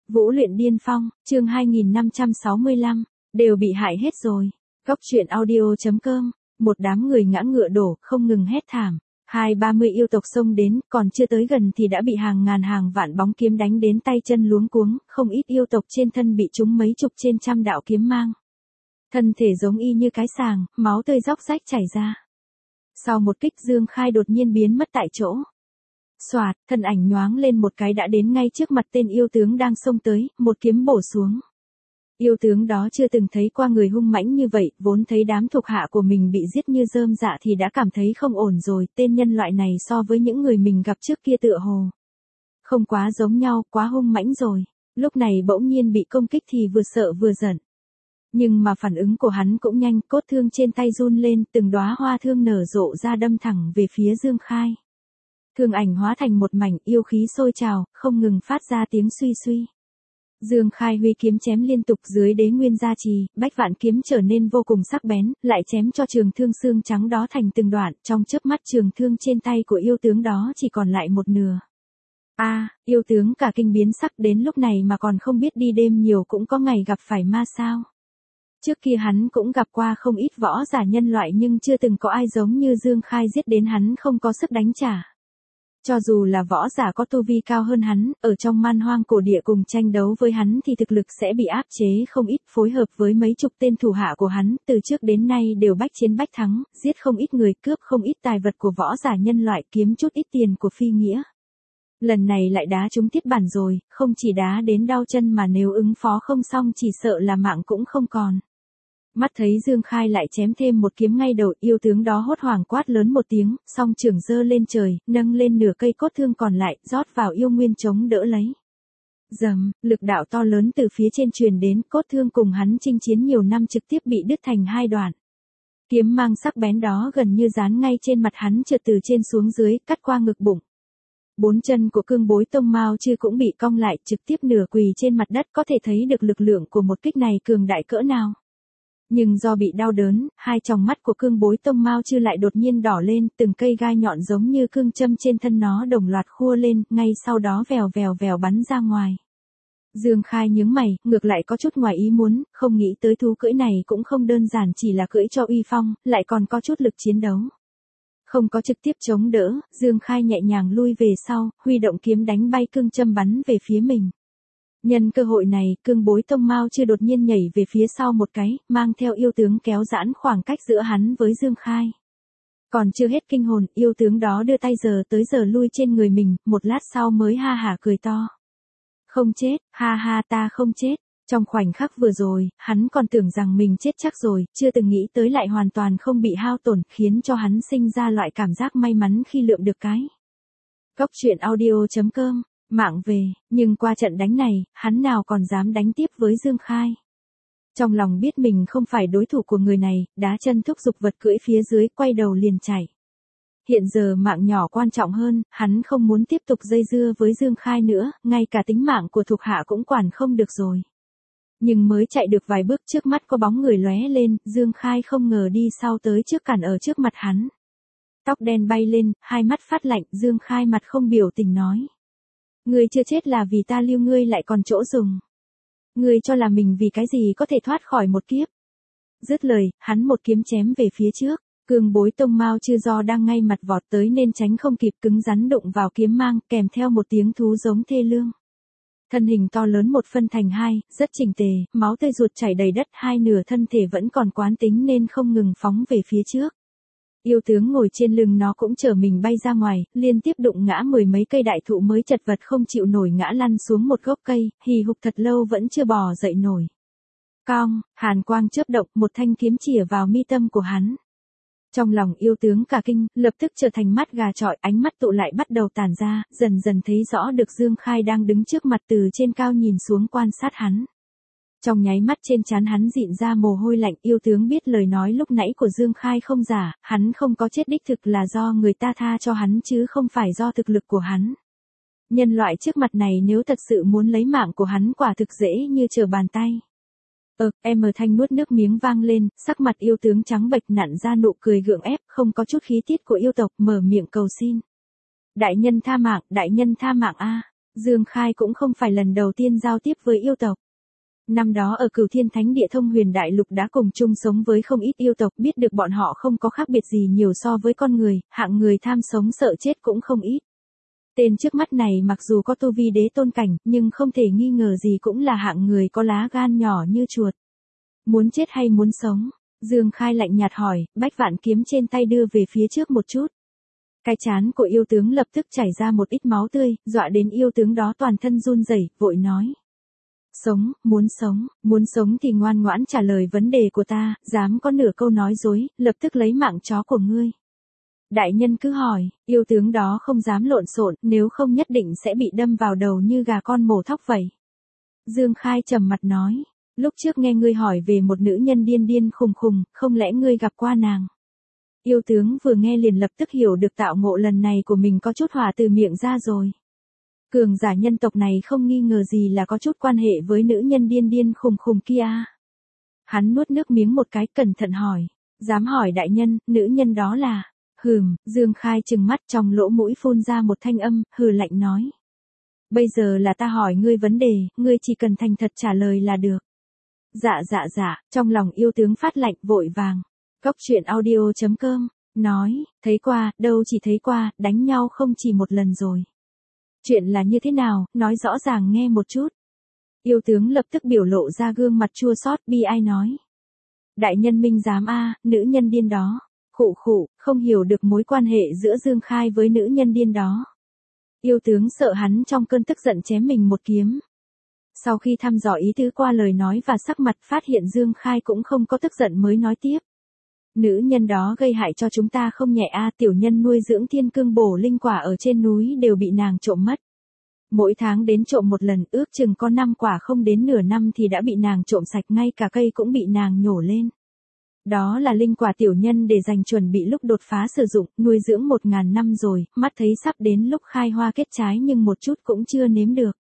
Vũ luyện điên phong, chương 2565, đều bị hại hết rồi. Góc truyện audio.com, một đám người ngã ngựa đổ, không ngừng hét thảm. 20-30 yêu tộc xông đến, còn chưa tới gần thì đã bị hàng ngàn hàng vạn bóng kiếm đánh đến tay chân luống cuống, không ít yêu tộc trên thân bị trúng mấy chục trên trăm đạo kiếm mang. Thân thể giống y như cái sàng, máu tươi róc rách chảy ra. Sau một kích Dương Khai đột nhiên biến mất tại chỗ. Xoạt, thân ảnh nhoáng lên một cái đã đến ngay trước mặt tên yêu tướng đang xông tới, một kiếm bổ xuống. Yêu tướng đó chưa từng thấy qua người hung mãnh như vậy, vốn thấy đám thuộc hạ của mình bị giết như rơm rạ thì đã cảm thấy không ổn rồi, tên nhân loại này so với những người mình gặp trước kia tựa hồ không quá giống nhau, quá hung mãnh rồi. Lúc này bỗng nhiên bị công kích thì vừa sợ vừa giận. Nhưng mà phản ứng của hắn cũng nhanh, cốt thương trên tay run lên, từng đóa hoa thương nở rộ ra đâm thẳng về phía Dương Khai. Thương ảnh hóa thành một mảnh, yêu khí sôi trào, không ngừng phát ra tiếng suy suy. Dương Khai huy kiếm chém liên tục dưới đế nguyên gia trì, bách vạn kiếm trở nên vô cùng sắc bén, lại chém cho trường thương xương trắng đó thành từng đoạn, trong chớp mắt trường thương trên tay của yêu tướng đó chỉ còn lại một nửa. Yêu tướng cả kinh biến sắc, đến lúc này mà còn không biết đi đêm nhiều cũng có ngày gặp phải ma sao. Trước kia hắn cũng gặp qua không ít võ giả nhân loại nhưng chưa từng có ai giống như Dương Khai giết đến hắn không có sức đánh trả. Cho dù là võ giả có tu vi cao hơn hắn, ở trong man hoang cổ địa cùng tranh đấu với hắn thì thực lực sẽ bị áp chế không ít, phối hợp với mấy chục tên thủ hạ của hắn, từ trước đến nay đều bách chiến bách thắng, giết không ít người, cướp không ít tài vật của võ giả nhân loại, kiếm chút ít tiền của phi nghĩa. Lần này lại đá trúng thiết bản rồi, không chỉ đá đến đau chân mà nếu ứng phó không xong chỉ sợ là mạng cũng không còn. Mắt thấy Dương Khai lại chém thêm một kiếm ngay đầu, yêu tướng đó hốt hoảng quát lớn một tiếng, song trường giơ lên trời, nâng lên nửa cây cốt thương còn lại, rót vào yêu nguyên chống đỡ lấy. Dầm, lực đạo to lớn từ phía trên truyền đến, cốt thương cùng hắn chinh chiến nhiều năm trực tiếp bị đứt thành hai đoạn. Kiếm mang sắc bén đó gần như dán ngay trên mặt hắn, trượt từ trên xuống dưới, cắt qua ngực bụng. Bốn chân của Cương Bối Tông Mao Chư cũng bị cong lại, trực tiếp nửa quỳ trên mặt đất, có thể thấy được lực lượng của một kích này cường đại cỡ nào. Nhưng do bị đau đớn, hai tròng mắt của Cương Bối Tông Mao Chư lại đột nhiên đỏ lên, từng cây gai nhọn giống như cương châm trên thân nó đồng loạt khua lên, ngay sau đó vèo vèo bắn ra ngoài. Dương Khai nhướng mày, ngược lại có chút ngoài ý muốn, không nghĩ tới thú cưỡi này cũng không đơn giản chỉ là cưỡi cho uy phong, lại còn có chút lực chiến đấu. Không có trực tiếp chống đỡ, Dương Khai nhẹ nhàng lui về sau, huy động kiếm đánh bay cương châm bắn về phía mình. Nhân cơ hội này, Cương Bối Tông Mao Chư đột nhiên nhảy về phía sau một cái, mang theo yêu tướng kéo giãn khoảng cách giữa hắn với Dương Khai. Còn chưa hết kinh hồn, yêu tướng đó đưa tay giờ tới giờ lui trên người mình, một lát sau mới ha hả cười to. Không chết, ha ha, ta không chết. Trong khoảnh khắc vừa rồi, hắn còn tưởng rằng mình chết chắc rồi, chưa từng nghĩ tới lại hoàn toàn không bị hao tổn, khiến cho hắn sinh ra loại cảm giác may mắn khi lượm được cái. Góc truyện audio.com, mạng về, nhưng qua trận đánh này, hắn nào còn dám đánh tiếp với Dương Khai. Trong lòng biết mình không phải đối thủ của người này, đá chân thúc giục vật cưỡi phía dưới, quay đầu liền chạy. Hiện giờ mạng nhỏ quan trọng hơn, hắn không muốn tiếp tục dây dưa với Dương Khai nữa, ngay cả tính mạng của thuộc hạ cũng quản không được rồi. Nhưng mới chạy được vài bước trước mắt có bóng người lóe lên, Dương Khai không ngờ đi sau tới trước cản ở trước mặt hắn. Tóc đen bay lên, hai mắt phát lạnh, Dương Khai mặt không biểu tình nói. Ngươi chưa chết là vì ta lưu ngươi lại còn chỗ dùng. Ngươi cho là mình vì cái gì có thể thoát khỏi một kiếp. Dứt lời, hắn một kiếm chém về phía trước. Cương Bối Tông Mao Chư do đang ngay mặt vọt tới nên tránh không kịp, cứng rắn đụng vào kiếm mang, kèm theo một tiếng thú giống thê lương. Thân hình to lớn một phân thành hai, rất chỉnh tề, máu tươi ruột chảy đầy đất, hai nửa thân thể vẫn còn quán tính nên không ngừng phóng về phía trước. Yêu tướng ngồi trên lưng nó cũng chở mình bay ra ngoài, liên tiếp đụng ngã mười mấy cây đại thụ mới chật vật không chịu nổi ngã lăn xuống một gốc cây, hì hục thật lâu vẫn chưa bò dậy nổi. Cong, hàn quang chớp động, một thanh kiếm chĩa vào mi tâm của hắn. Trong lòng yêu tướng cả kinh, lập tức trở thành mắt gà trọi, ánh mắt tụ lại bắt đầu tản ra, dần dần thấy rõ được Dương Khai đang đứng trước mặt từ trên cao nhìn xuống quan sát hắn. Trong nháy mắt trên trán hắn dịn ra mồ hôi lạnh, yêu tướng biết lời nói lúc nãy của Dương Khai không giả, hắn không có chết đích thực là do người ta tha cho hắn chứ không phải do thực lực của hắn. Nhân loại trước mặt này nếu thật sự muốn lấy mạng của hắn quả thực dễ như trở bàn tay. Thanh nuốt nước miếng vang lên, sắc mặt yêu tướng trắng bệch nặn ra nụ cười gượng ép, không có chút khí tiết của yêu tộc, mở miệng cầu xin. Đại nhân tha mạng a. Dương Khai cũng không phải lần đầu tiên giao tiếp với yêu tộc. Năm đó ở Cửu Thiên Thánh Địa Thông Huyền Đại Lục đã cùng chung sống với không ít yêu tộc, biết được bọn họ không có khác biệt gì nhiều so với con người, hạng người tham sống sợ chết cũng không ít. Tên trước mắt này mặc dù có tu vi đế tôn cảnh, nhưng không thể nghi ngờ gì cũng là hạng người có lá gan nhỏ như chuột. Muốn chết hay muốn sống? Dương Khai lạnh nhạt hỏi, bách vạn kiếm trên tay đưa về phía trước một chút. Cái trán của yêu tướng lập tức chảy ra một ít máu tươi, dọa đến yêu tướng đó toàn thân run rẩy, vội nói. Sống, muốn sống thì ngoan ngoãn trả lời vấn đề của ta, dám có nửa câu nói dối, lập tức lấy mạng chó của ngươi. Đại nhân cứ hỏi, yêu tướng đó không dám lộn xộn, nếu không nhất định sẽ bị đâm vào đầu như gà con mổ thóc vậy. Dương Khai trầm mặt nói, lúc trước nghe ngươi hỏi về một nữ nhân điên điên khùng khùng, không lẽ ngươi gặp qua nàng? Yêu tướng vừa nghe liền lập tức hiểu được tạo ngộ lần này của mình có chút hỏa từ miệng ra rồi. Cường giả nhân tộc này không nghi ngờ gì là có chút quan hệ với nữ nhân điên điên khùng khùng kia. Hắn nuốt nước miếng một cái, cẩn thận hỏi, dám hỏi đại nhân, nữ nhân đó là... Dương Khai trừng mắt, trong lỗ mũi phun ra một thanh âm, hừ lạnh nói. Bây giờ là ta hỏi ngươi vấn đề, ngươi chỉ cần thành thật trả lời là được. Dạ, trong lòng yêu tướng phát lạnh vội vàng. Cốc truyện audio.com, nói, thấy qua, đâu chỉ thấy qua, đánh nhau không chỉ một lần rồi. Chuyện là như thế nào, nói rõ ràng nghe một chút. Yêu tướng lập tức biểu lộ ra gương mặt chua xót bi ai nói. Đại nhân minh giám nữ nhân điên đó. Khụ, không hiểu được mối quan hệ giữa Dương Khai với nữ nhân điên đó. Yêu tướng sợ hắn trong cơn tức giận chém mình một kiếm. Sau khi thăm dò ý tứ qua lời nói và sắc mặt, phát hiện Dương Khai cũng không có tức giận mới nói tiếp. Nữ nhân đó gây hại cho chúng ta không nhẹ tiểu nhân nuôi dưỡng thiên cương bổ linh quả ở trên núi đều bị nàng trộm mất. Mỗi tháng đến trộm một lần, ước chừng có 5 quả, không đến nửa năm thì đã bị nàng trộm sạch, ngay cả cây cũng bị nàng nhổ lên. Đó là linh quả tiểu nhân để dành chuẩn bị lúc đột phá sử dụng, nuôi dưỡng 1000 năm rồi, mắt thấy sắp đến lúc khai hoa kết trái nhưng một chút cũng chưa nếm được.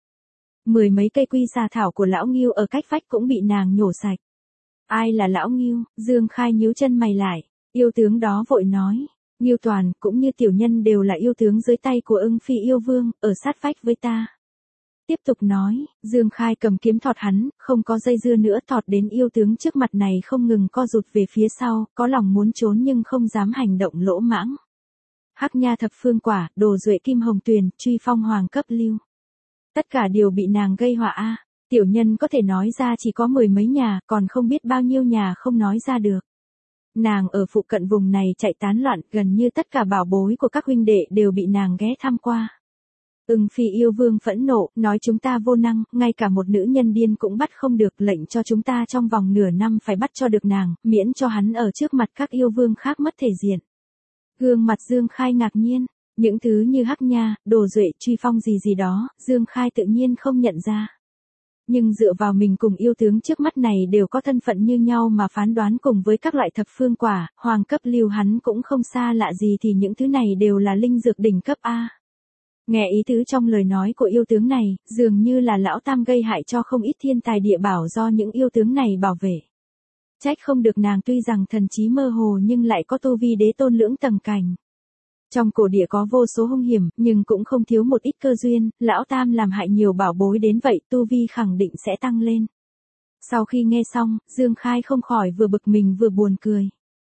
10 mấy cây quy xà thảo của lão Ngưu ở cách vách cũng bị nàng nhổ sạch. Ai là lão Ngưu? Dương Khai nhíu chân mày lại, yêu tướng đó vội nói, Ngưu Toàn cũng như tiểu nhân đều là yêu tướng dưới tay của Ưng Phi yêu vương, ở sát vách với ta. Tiếp tục nói, Dương Khai cầm kiếm thọt hắn, không có dây dưa nữa, thọt đến yêu tướng trước mặt này không ngừng co rụt về phía sau, có lòng muốn trốn nhưng không dám hành động lỗ mãng. Hắc nha thập phương quả, đồ duệ kim hồng tuyền, truy phong hoàng cấp lưu. Tất cả đều bị nàng gây họa tiểu nhân có thể nói ra chỉ có 10 mấy nhà, còn không biết bao nhiêu nhà không nói ra được. Nàng ở phụ cận vùng này chạy tán loạn, gần như tất cả bảo bối của các huynh đệ đều bị nàng ghé thăm qua. Ưng Phi yêu vương phẫn nộ, nói chúng ta vô năng, ngay cả một nữ nhân điên cũng bắt không được, lệnh cho chúng ta trong vòng nửa năm phải bắt cho được nàng, miễn cho hắn ở trước mặt các yêu vương khác mất thể diện. Gương mặt Dương Khai ngạc nhiên, những thứ như hắc nha, đồ duệ, truy phong gì đó, Dương Khai tự nhiên không nhận ra. Nhưng dựa vào mình cùng yêu tướng trước mắt này đều có thân phận như nhau mà phán đoán cùng với các loại thập phương quả, hoàng cấp lưu hắn cũng không xa lạ gì, thì những thứ này đều là linh dược đỉnh cấp Nghe ý tứ trong lời nói của yêu tướng này, dường như là lão tam gây hại cho không ít thiên tài địa bảo do những yêu tướng này bảo vệ. Trách không được nàng tuy rằng thần trí mơ hồ nhưng lại có tu vi đế tôn lưỡng tầng cảnh. Trong cổ địa có vô số hung hiểm, nhưng cũng không thiếu một ít cơ duyên, lão tam làm hại nhiều bảo bối đến vậy, tu vi khẳng định sẽ tăng lên. Sau khi nghe xong, Dương Khai không khỏi vừa bực mình vừa buồn cười.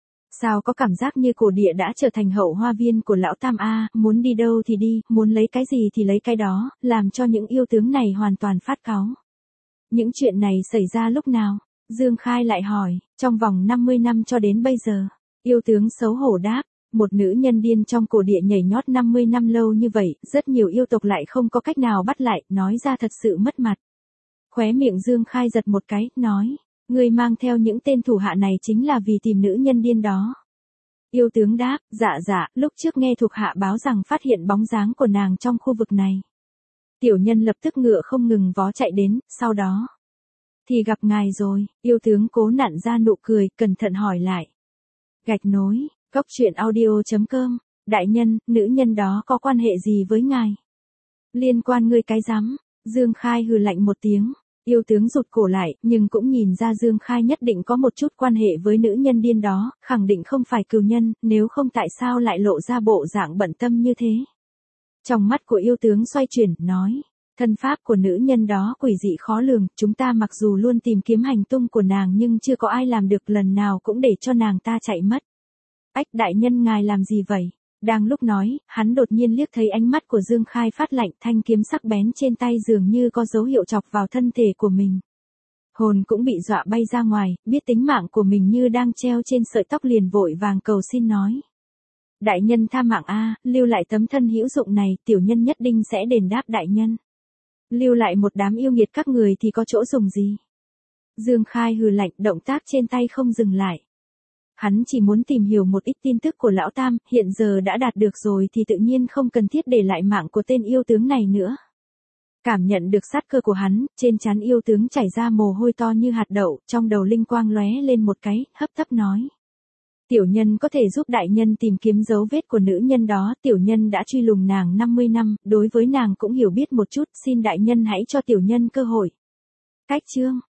Sao có cảm giác như cổ địa đã trở thành hậu hoa viên của lão tam muốn đi đâu thì đi, muốn lấy cái gì thì lấy cái đó, làm cho những yêu tướng này hoàn toàn phát cáu. Những chuyện này xảy ra lúc nào? Dương Khai lại hỏi, trong vòng 50 năm cho đến bây giờ. Yêu tướng xấu hổ đáp, một nữ nhân điên trong cổ địa nhảy nhót 50 năm lâu như vậy, rất nhiều yêu tộc lại không có cách nào bắt lại, nói ra thật sự mất mặt. Khóe miệng Dương Khai giật một cái, nói, ngươi mang theo những tên thủ hạ này chính là vì tìm nữ nhân điên đó. Yêu tướng đáp, dạ, lúc trước nghe thuộc hạ báo rằng phát hiện bóng dáng của nàng trong khu vực này. Tiểu nhân lập tức ngựa không ngừng vó chạy đến, sau đó. Thì gặp ngài rồi, yêu tướng cố nặn ra nụ cười, cẩn thận hỏi lại. Gạch nối, cốc truyện audio.com, đại nhân, nữ nhân đó có quan hệ gì với ngài? Liên quan ngươi cái rắm, Dương Khai hừ lạnh một tiếng. Yêu tướng rụt cổ lại, nhưng cũng nhìn ra Dương Khai nhất định có một chút quan hệ với nữ nhân điên đó, khẳng định không phải cừu nhân, nếu không tại sao lại lộ ra bộ dạng bận tâm như thế. Trong mắt của yêu tướng xoay chuyển, nói, Thân pháp của nữ nhân đó quỷ dị khó lường, chúng ta mặc dù luôn tìm kiếm hành tung của nàng nhưng chưa có ai làm được lần nào cũng để cho nàng ta chạy mất. Ách đại nhân ngài làm gì vậy? Đang lúc nói, hắn đột nhiên liếc thấy ánh mắt của Dương Khai phát lạnh, thanh kiếm sắc bén trên tay dường như có dấu hiệu chọc vào thân thể của mình. Hồn cũng bị dọa bay ra ngoài, biết tính mạng của mình như đang treo trên sợi tóc liền vội vàng cầu xin nói. Đại nhân tha mạng a, lưu lại tấm thân hữu dụng này, tiểu nhân nhất định sẽ đền đáp đại nhân. Lưu lại một đám yêu nghiệt các người thì có chỗ dùng gì? Dương Khai hừ lạnh, động tác trên tay không dừng lại. Hắn chỉ muốn tìm hiểu một ít tin tức của lão tam, hiện giờ đã đạt được rồi thì tự nhiên không cần thiết để lại mạng của tên yêu tướng này nữa. Cảm nhận được sát cơ của hắn, trên trán yêu tướng chảy ra mồ hôi to như hạt đậu, trong đầu linh quang lóe lên một cái, hấp tấp nói. Tiểu nhân có thể giúp đại nhân tìm kiếm dấu vết của nữ nhân đó, tiểu nhân đã truy lùng nàng 50 năm, đối với nàng cũng hiểu biết một chút, xin đại nhân hãy cho tiểu nhân cơ hội. Cách chương